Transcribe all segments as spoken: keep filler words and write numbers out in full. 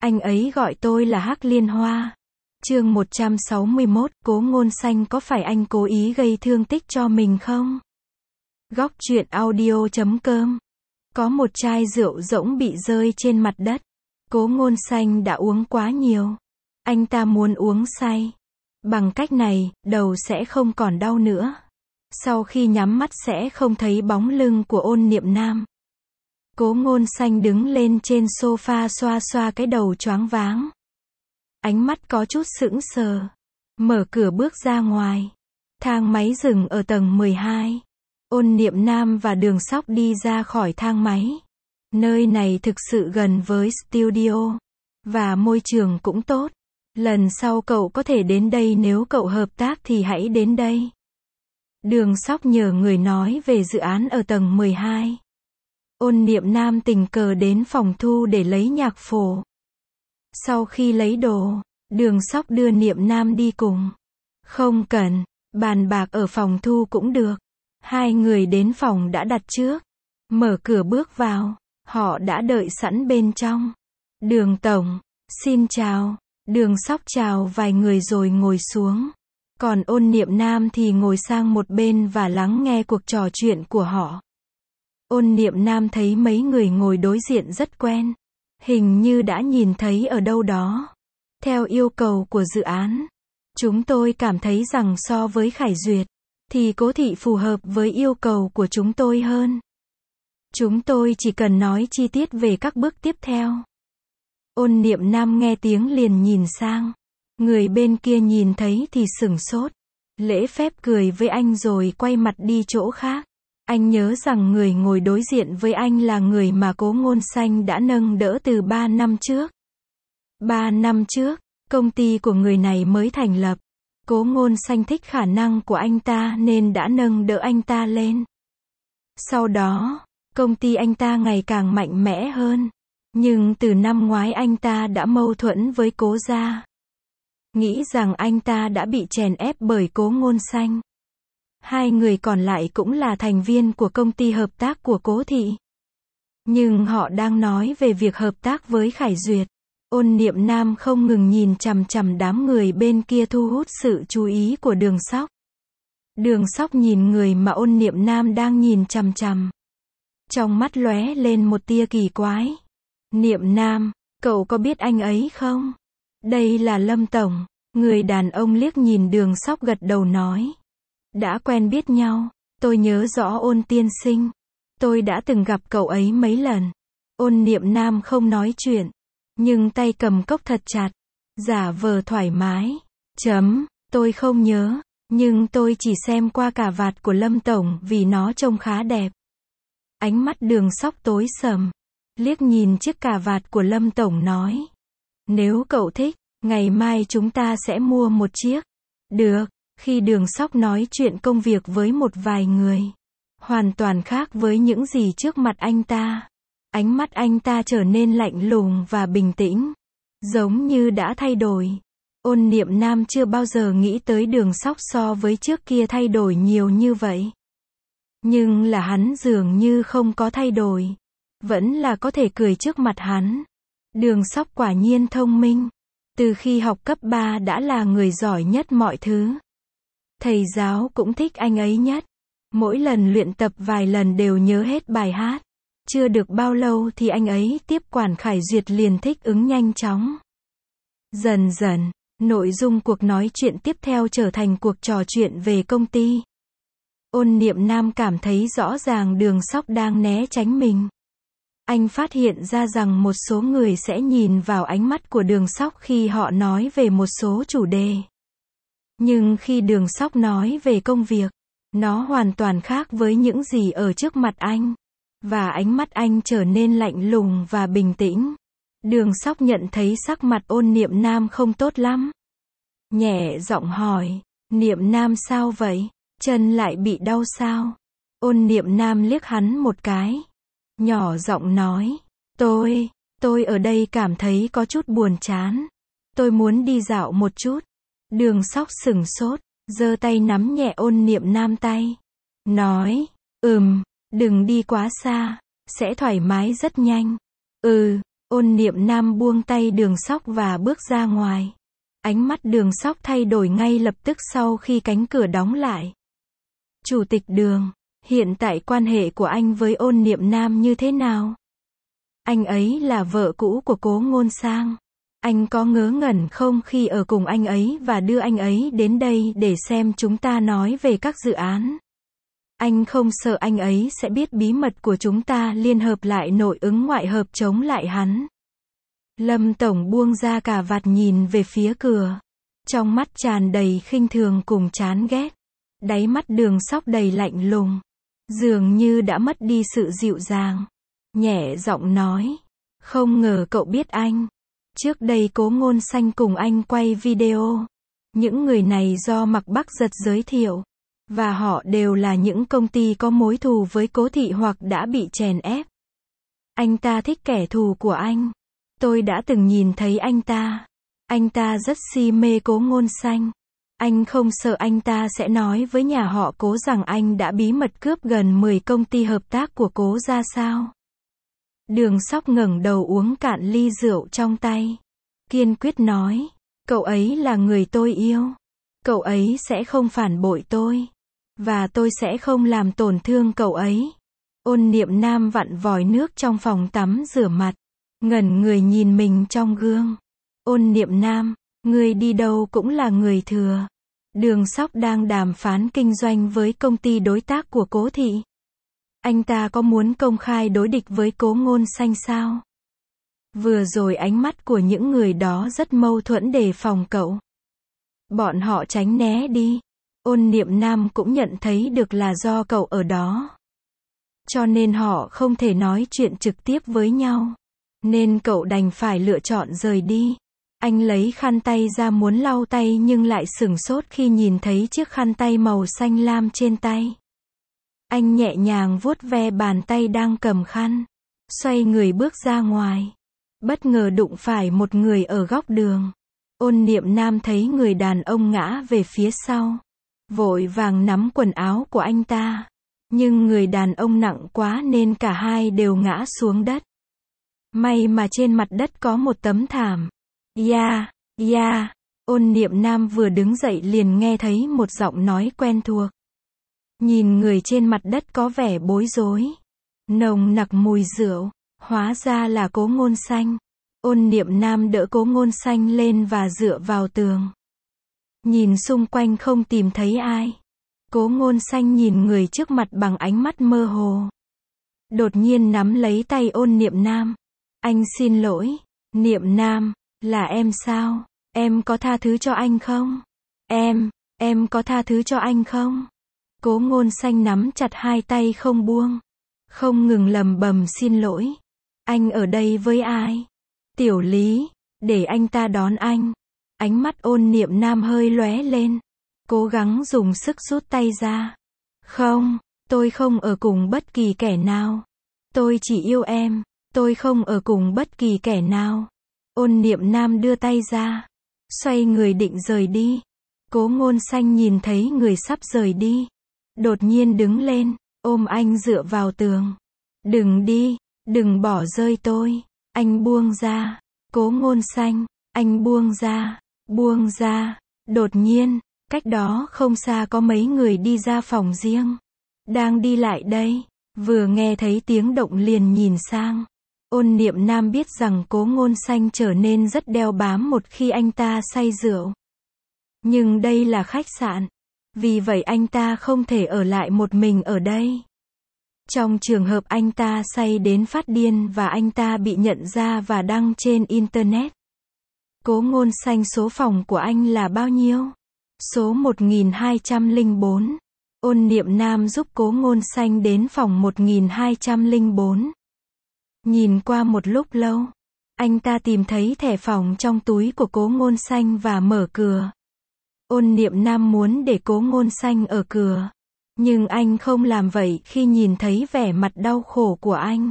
Anh ấy gọi tôi là Hắc Liên Hoa. Chương một trăm sáu mươi mốt, Cố Ngôn Xanh có phải anh cố ý gây thương tích cho mình không? Góc truyện audio chấm com. Có một chai rượu rỗng bị rơi trên mặt đất. Cố Ngôn Xanh đã uống quá nhiều. Anh ta muốn uống say. Bằng cách này, đầu sẽ không còn đau nữa. Sau khi nhắm mắt sẽ không thấy bóng lưng của Ôn Niệm Nam. Cố Ngôn Xanh đứng lên trên sofa xoa xoa cái đầu choáng váng. Ánh mắt có chút sững sờ. Mở cửa bước ra ngoài. Thang máy dừng ở tầng mười hai. Ôn Niệm Nam và Đường Sóc đi ra khỏi thang máy. Nơi này thực sự gần với studio. Và môi trường cũng tốt. Lần sau cậu có thể đến đây, nếu cậu hợp tác thì hãy đến đây. Đường Sóc nhờ người nói về dự án ở tầng mười hai. Ôn Niệm Nam tình cờ đến phòng thu để lấy nhạc phổ. Sau khi lấy đồ, Đường Sóc đưa Niệm Nam đi cùng. Không cần, bàn bạc ở phòng thu cũng được. Hai người đến phòng đã đặt trước. Mở cửa bước vào, họ đã đợi sẵn bên trong. Đường tổng, xin chào. Đường Sóc chào vài người rồi ngồi xuống. Còn Ôn Niệm Nam thì ngồi sang một bên và lắng nghe cuộc trò chuyện của họ. Ôn Niệm Nam thấy mấy người ngồi đối diện rất quen. Hình như đã nhìn thấy ở đâu đó. Theo yêu cầu của dự án, chúng tôi cảm thấy rằng so với Khải Duyệt, thì Cố Thị phù hợp với yêu cầu của chúng tôi hơn. Chúng tôi chỉ cần nói chi tiết về các bước tiếp theo. Ôn Niệm Nam nghe tiếng liền nhìn sang. Người bên kia nhìn thấy thì sửng sốt. Lễ phép cười với anh rồi quay mặt đi chỗ khác. Anh nhớ rằng người ngồi đối diện với anh là người mà Cố Ngôn Xanh đã nâng đỡ từ ba năm trước. Ba năm trước, công ty của người này mới thành lập. Cố Ngôn Xanh thích khả năng của anh ta nên đã nâng đỡ anh ta lên. Sau đó, công ty anh ta ngày càng mạnh mẽ hơn. Nhưng từ năm ngoái anh ta đã mâu thuẫn với Cố gia. Nghĩ rằng anh ta đã bị chèn ép bởi Cố Ngôn Xanh. Hai người còn lại cũng là thành viên của công ty hợp tác của Cố Thị. Nhưng họ đang nói về việc hợp tác với Khải Duyệt. Ôn Niệm Nam không ngừng nhìn chằm chằm đám người bên kia thu hút sự chú ý của Đường Sóc. Đường Sóc nhìn người mà Ôn Niệm Nam đang nhìn chằm chằm. Trong mắt lóe lên một tia kỳ quái. Niệm Nam, cậu có biết anh ấy không? Đây là Lâm Tổng. Người đàn ông liếc nhìn Đường Sóc gật đầu nói. Đã quen biết nhau, tôi nhớ rõ Ôn tiên sinh. Tôi đã từng gặp cậu ấy mấy lần. Ôn Niệm Nam không nói chuyện, nhưng tay cầm cốc thật chặt, giả vờ thoải mái. Chấm, tôi không nhớ, nhưng tôi chỉ xem qua cà vạt của Lâm Tổng vì nó trông khá đẹp. Ánh mắt Đường Sóc tối sầm, liếc nhìn chiếc cà vạt của Lâm Tổng nói. Nếu cậu thích, ngày mai chúng ta sẽ mua một chiếc. Được. Khi Đường Sóc nói chuyện công việc với một vài người, hoàn toàn khác với những gì trước mặt anh ta. Ánh mắt anh ta trở nên lạnh lùng và bình tĩnh, giống như đã thay đổi. Ôn Niệm Nam chưa bao giờ nghĩ tới Đường Sóc so với trước kia thay đổi nhiều như vậy. Nhưng là hắn dường như không có thay đổi, vẫn là có thể cười trước mặt hắn. Đường Sóc quả nhiên thông minh. Từ khi học cấp ba đã là người giỏi nhất mọi thứ. Thầy giáo cũng thích anh ấy nhất. Mỗi lần luyện tập vài lần đều nhớ hết bài hát. Chưa được bao lâu thì anh ấy tiếp quản Khải Duyệt liền thích ứng nhanh chóng. Dần dần, nội dung cuộc nói chuyện tiếp theo trở thành cuộc trò chuyện về công ty. Ôn Niệm Nam cảm thấy rõ ràng Đường Sóc đang né tránh mình. Anh phát hiện ra rằng một số người sẽ nhìn vào ánh mắt của Đường Sóc khi họ nói về một số chủ đề. Nhưng khi Đường Sóc nói về công việc, nó hoàn toàn khác với những gì ở trước mặt anh. Và ánh mắt anh trở nên lạnh lùng và bình tĩnh. Đường Sóc nhận thấy sắc mặt Ôn Niệm Nam không tốt lắm. Nhẹ giọng hỏi, Niệm Nam sao vậy? Chân lại bị đau sao? Ôn Niệm Nam liếc hắn một cái. Nhỏ giọng nói, tôi, tôi ở đây cảm thấy có chút buồn chán. Tôi muốn đi dạo một chút. Đường Sóc sửng sốt, giơ tay nắm nhẹ Ôn Niệm Nam tay. Nói, ừm, đừng đi quá xa, sẽ thoải mái rất nhanh. Ừ, Ôn Niệm Nam buông tay Đường Sóc và bước ra ngoài. Ánh mắt Đường Sóc thay đổi ngay lập tức sau khi cánh cửa đóng lại. Chủ tịch Đường, hiện tại quan hệ của anh với Ôn Niệm Nam như thế nào? Anh ấy là vợ cũ của Cố Ngôn Sang. Anh có ngớ ngẩn không khi ở cùng anh ấy và đưa anh ấy đến đây để xem chúng ta nói về các dự án? Anh không sợ anh ấy sẽ biết bí mật của chúng ta liên hợp lại nội ứng ngoại hợp chống lại hắn. Lâm Tổng buông ra cà vạt nhìn về phía cửa. Trong mắt tràn đầy khinh thường cùng chán ghét. Đáy mắt Đường Sóc đầy lạnh lùng. Dường như đã mất đi sự dịu dàng. Nhẹ giọng nói. Không ngờ cậu biết anh. Trước đây Cố Ngôn Xanh cùng anh quay video. Những người này do Mạc Bắc Giật giới thiệu. Và họ đều là những công ty có mối thù với Cố Thị hoặc đã bị chèn ép. Anh ta thích kẻ thù của anh. Tôi đã từng nhìn thấy anh ta. Anh ta rất si mê Cố Ngôn Xanh. Anh không sợ anh ta sẽ nói với nhà họ Cố rằng anh đã bí mật cướp gần mười công ty hợp tác của Cố ra sao? Đường Sóc ngẩng đầu uống cạn ly rượu trong tay. Kiên quyết nói. Cậu ấy là người tôi yêu. Cậu ấy sẽ không phản bội tôi. Và tôi sẽ không làm tổn thương cậu ấy. Ôn Niệm Nam vặn vòi nước trong phòng tắm rửa mặt. Ngẩn người nhìn mình trong gương. Ôn Niệm Nam, người đi đâu cũng là người thừa. Đường Sóc đang đàm phán kinh doanh với công ty đối tác của Cố Thị. Anh ta có muốn công khai đối địch với Cố Ngôn Xanh sao? Vừa rồi ánh mắt của những người đó rất mâu thuẫn đề phòng cậu. Bọn họ tránh né đi. Ôn Niệm Nam cũng nhận thấy được là do cậu ở đó. Cho nên họ không thể nói chuyện trực tiếp với nhau. Nên cậu đành phải lựa chọn rời đi. Anh lấy khăn tay ra muốn lau tay nhưng lại sửng sốt khi nhìn thấy chiếc khăn tay màu xanh lam trên tay. Anh nhẹ nhàng vuốt ve bàn tay đang cầm khăn. Xoay người bước ra ngoài. Bất ngờ đụng phải một người ở góc đường. Ôn Niệm Nam thấy người đàn ông ngã về phía sau. Vội vàng nắm quần áo của anh ta. Nhưng người đàn ông nặng quá nên cả hai đều ngã xuống đất. May mà trên mặt đất có một tấm thảm. Ya, ya, Ôn Niệm Nam vừa đứng dậy liền nghe thấy một giọng nói quen thuộc. Nhìn người trên mặt đất có vẻ bối rối. Nồng nặc mùi rượu. Hóa ra là Cố Ngôn Xanh. Ôn Niệm Nam đỡ Cố Ngôn Xanh lên và dựa vào tường. Nhìn xung quanh không tìm thấy ai. Cố Ngôn Xanh nhìn người trước mặt bằng ánh mắt mơ hồ. Đột nhiên nắm lấy tay Ôn Niệm Nam. Anh xin lỗi. Niệm Nam, là em sao? Em có tha thứ cho anh không? Em, em có tha thứ cho anh không? Cố Ngôn Xanh nắm chặt hai tay không buông. Không ngừng lầm bầm xin lỗi. Anh ở đây với ai? Tiểu Lý, để anh ta đón anh. Ánh mắt Ôn Niệm Nam hơi lóe lên. Cố gắng dùng sức rút tay ra. Không, tôi không ở cùng bất kỳ kẻ nào. Tôi chỉ yêu em. Tôi không ở cùng bất kỳ kẻ nào. Ôn Niệm Nam đưa tay ra. Xoay người định rời đi. Cố Ngôn Xanh nhìn thấy người sắp rời đi. Đột nhiên đứng lên, ôm anh dựa vào tường. Đừng đi, đừng bỏ rơi tôi. Anh buông ra. Cố Ngôn Xanh, anh buông ra, buông ra. Đột nhiên, cách đó không xa có mấy người đi ra phòng riêng. Đang đi lại đây. Vừa nghe thấy tiếng động liền nhìn sang. Ôn Niệm Nam biết rằng Cố Ngôn Xanh trở nên rất đeo bám một khi anh ta say rượu. Nhưng đây là khách sạn. Vì vậy anh ta không thể ở lại một mình ở đây. Trong trường hợp anh ta say đến phát điên và anh ta bị nhận ra và đăng trên Internet. Cố Ngôn Xanh, số phòng của anh là bao nhiêu? Số một nghìn hai trăm lẻ bốn. Ôn Niệm Nam giúp Cố Ngôn Xanh đến phòng một nghìn hai trăm lẻ bốn. Nhìn qua một lúc lâu, anh ta tìm thấy thẻ phòng trong túi của Cố Ngôn Xanh và mở cửa. Ôn Niệm Nam muốn để Cố Ngôn Xanh ở cửa. Nhưng anh không làm vậy khi nhìn thấy vẻ mặt đau khổ của anh.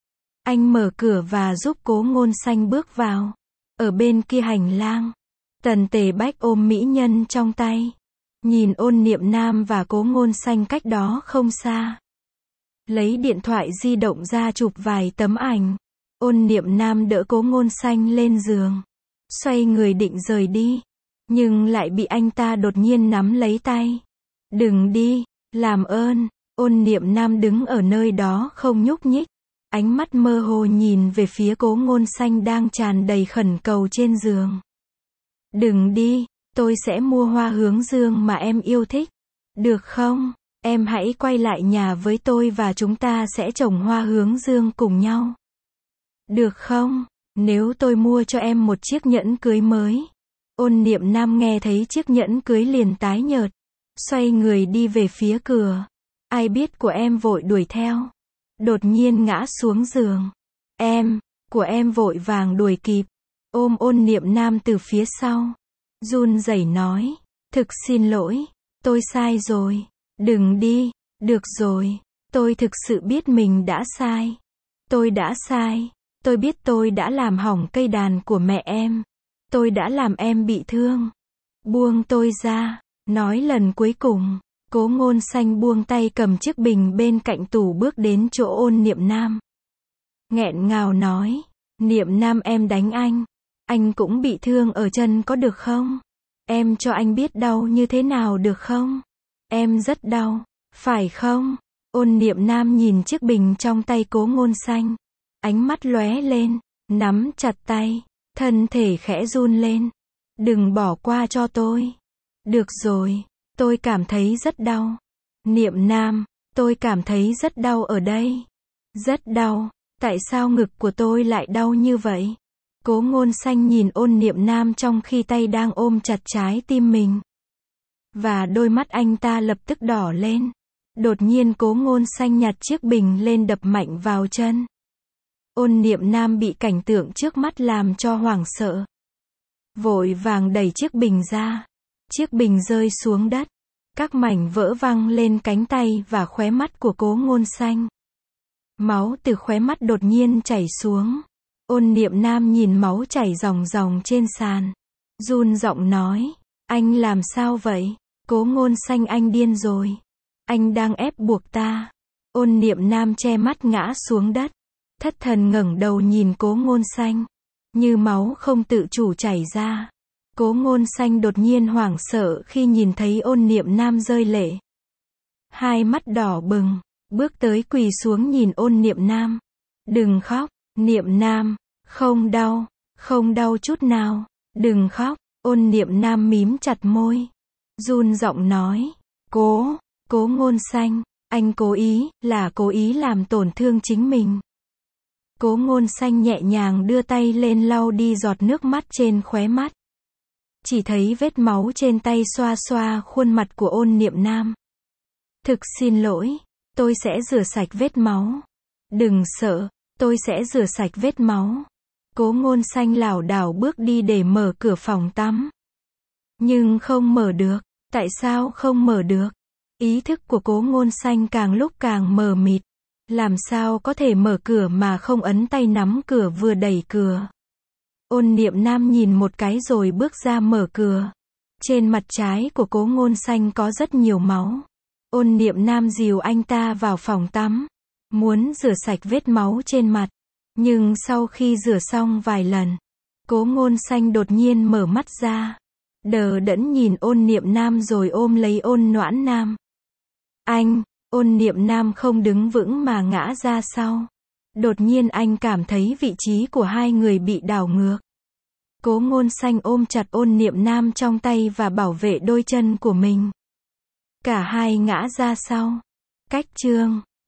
Anh mở cửa và giúp Cố Ngôn Xanh bước vào. Ở bên kia hành lang, Tần Tề Bách ôm mỹ nhân trong tay. Nhìn Ôn Niệm Nam và Cố Ngôn Xanh cách đó không xa. Lấy điện thoại di động ra chụp vài tấm ảnh. Ôn Niệm Nam đỡ Cố Ngôn Xanh lên giường. Xoay người định rời đi. Nhưng lại bị anh ta đột nhiên nắm lấy tay. Đừng đi, làm ơn. Ôn Niệm Nam đứng ở nơi đó không nhúc nhích. Ánh mắt mơ hồ nhìn về phía Cố Ngôn Xanh đang tràn đầy khẩn cầu trên giường. Đừng đi, tôi sẽ mua hoa hướng dương mà em yêu thích. Được không? Em hãy quay lại nhà với tôi và chúng ta sẽ trồng hoa hướng dương cùng nhau. Được không? Nếu tôi mua cho em một chiếc nhẫn cưới mới. Ôn Niệm Nam nghe thấy chiếc nhẫn cưới liền tái nhợt. Xoay người đi về phía cửa. Ai biết của em vội đuổi theo. Đột nhiên ngã xuống giường. Em, của em vội vàng đuổi kịp. Ôm Ôn Niệm Nam từ phía sau. Run rẩy nói. Thực xin lỗi. Tôi sai rồi. Đừng đi. Được rồi. Tôi thực sự biết mình đã sai. Tôi đã sai. Tôi biết tôi đã làm hỏng cây đàn của mẹ em. Tôi đã làm em bị thương. Buông tôi ra. Nói lần cuối cùng. Cố Ngôn Xanh buông tay cầm chiếc bình bên cạnh tủ bước đến chỗ Ôn Niệm Nam. Nghẹn ngào nói. Niệm Nam em đánh anh. Anh cũng bị thương ở chân có được không? Em cho anh biết đau như thế nào được không? Em rất đau. Phải không? Ôn Niệm Nam nhìn chiếc bình trong tay Cố Ngôn Xanh. Ánh mắt lóe lên. Nắm chặt tay. Thân thể khẽ run lên. Đừng bỏ qua cho tôi. Được rồi. Tôi cảm thấy rất đau. Niệm Nam, tôi cảm thấy rất đau ở đây. Rất đau. Tại sao ngực của tôi lại đau như vậy? Cố Ngôn Xanh nhìn Ôn Niệm Nam trong khi tay đang ôm chặt trái tim mình. Và đôi mắt anh ta lập tức đỏ lên. Đột nhiên Cố Ngôn Xanh nhặt chiếc bình lên đập mạnh vào chân. Ôn Niệm Nam bị cảnh tượng trước mắt làm cho hoảng sợ. Vội vàng đẩy chiếc bình ra. Chiếc bình rơi xuống đất. Các mảnh vỡ văng lên cánh tay và khóe mắt của Cố Ngôn Xanh. Máu từ khóe mắt đột nhiên chảy xuống. Ôn Niệm Nam nhìn máu chảy ròng ròng trên sàn. Run giọng nói. Anh làm sao vậy? Cố Ngôn Xanh anh điên rồi. Anh đang ép buộc ta. Ôn Niệm Nam che mắt ngã xuống đất. Thất thần ngẩng đầu nhìn Cố Ngôn Xanh. Như máu không tự chủ chảy ra. Cố Ngôn Xanh đột nhiên hoảng sợ khi nhìn thấy Ôn Niệm Nam rơi lệ. Hai mắt đỏ bừng, bước tới quỳ xuống nhìn Ôn Niệm Nam. Đừng khóc, Niệm Nam, không đau, không đau chút nào, đừng khóc. Ôn Niệm Nam mím chặt môi, run giọng nói. Cố, Cố Ngôn Xanh, anh cố ý, là cố ý làm tổn thương chính mình. Cố Ngôn Xanh nhẹ nhàng đưa tay lên lau đi giọt nước mắt trên khóe mắt. Chỉ thấy vết máu trên tay xoa xoa khuôn mặt của Ôn Niệm Nam. Thực xin lỗi, tôi sẽ rửa sạch vết máu. Đừng sợ, tôi sẽ rửa sạch vết máu. Cố Ngôn Xanh lảo đảo bước đi để mở cửa phòng tắm. Nhưng không mở được. Tại sao không mở được? Ý thức của Cố Ngôn Xanh càng lúc càng mờ mịt. Làm sao có thể mở cửa mà không ấn tay nắm cửa vừa đẩy cửa? Ôn Niệm Nam nhìn một cái rồi bước ra mở cửa. Trên mặt trái của Cố Ngôn Xanh có rất nhiều máu. Ôn Niệm Nam dìu anh ta vào phòng tắm. Muốn rửa sạch vết máu trên mặt. Nhưng sau khi rửa xong vài lần, Cố Ngôn Xanh đột nhiên mở mắt ra. Đờ đẫn nhìn Ôn Niệm Nam rồi ôm lấy Ôn Noãn Nam. Anh, Ôn Niệm Nam không đứng vững mà ngã ra sau. Đột nhiên anh cảm thấy vị trí của hai người bị đảo ngược. Cố Ngôn Xanh ôm chặt Ôn Niệm Nam trong tay và bảo vệ đôi chân của mình. Cả hai ngã ra sau. Cách chương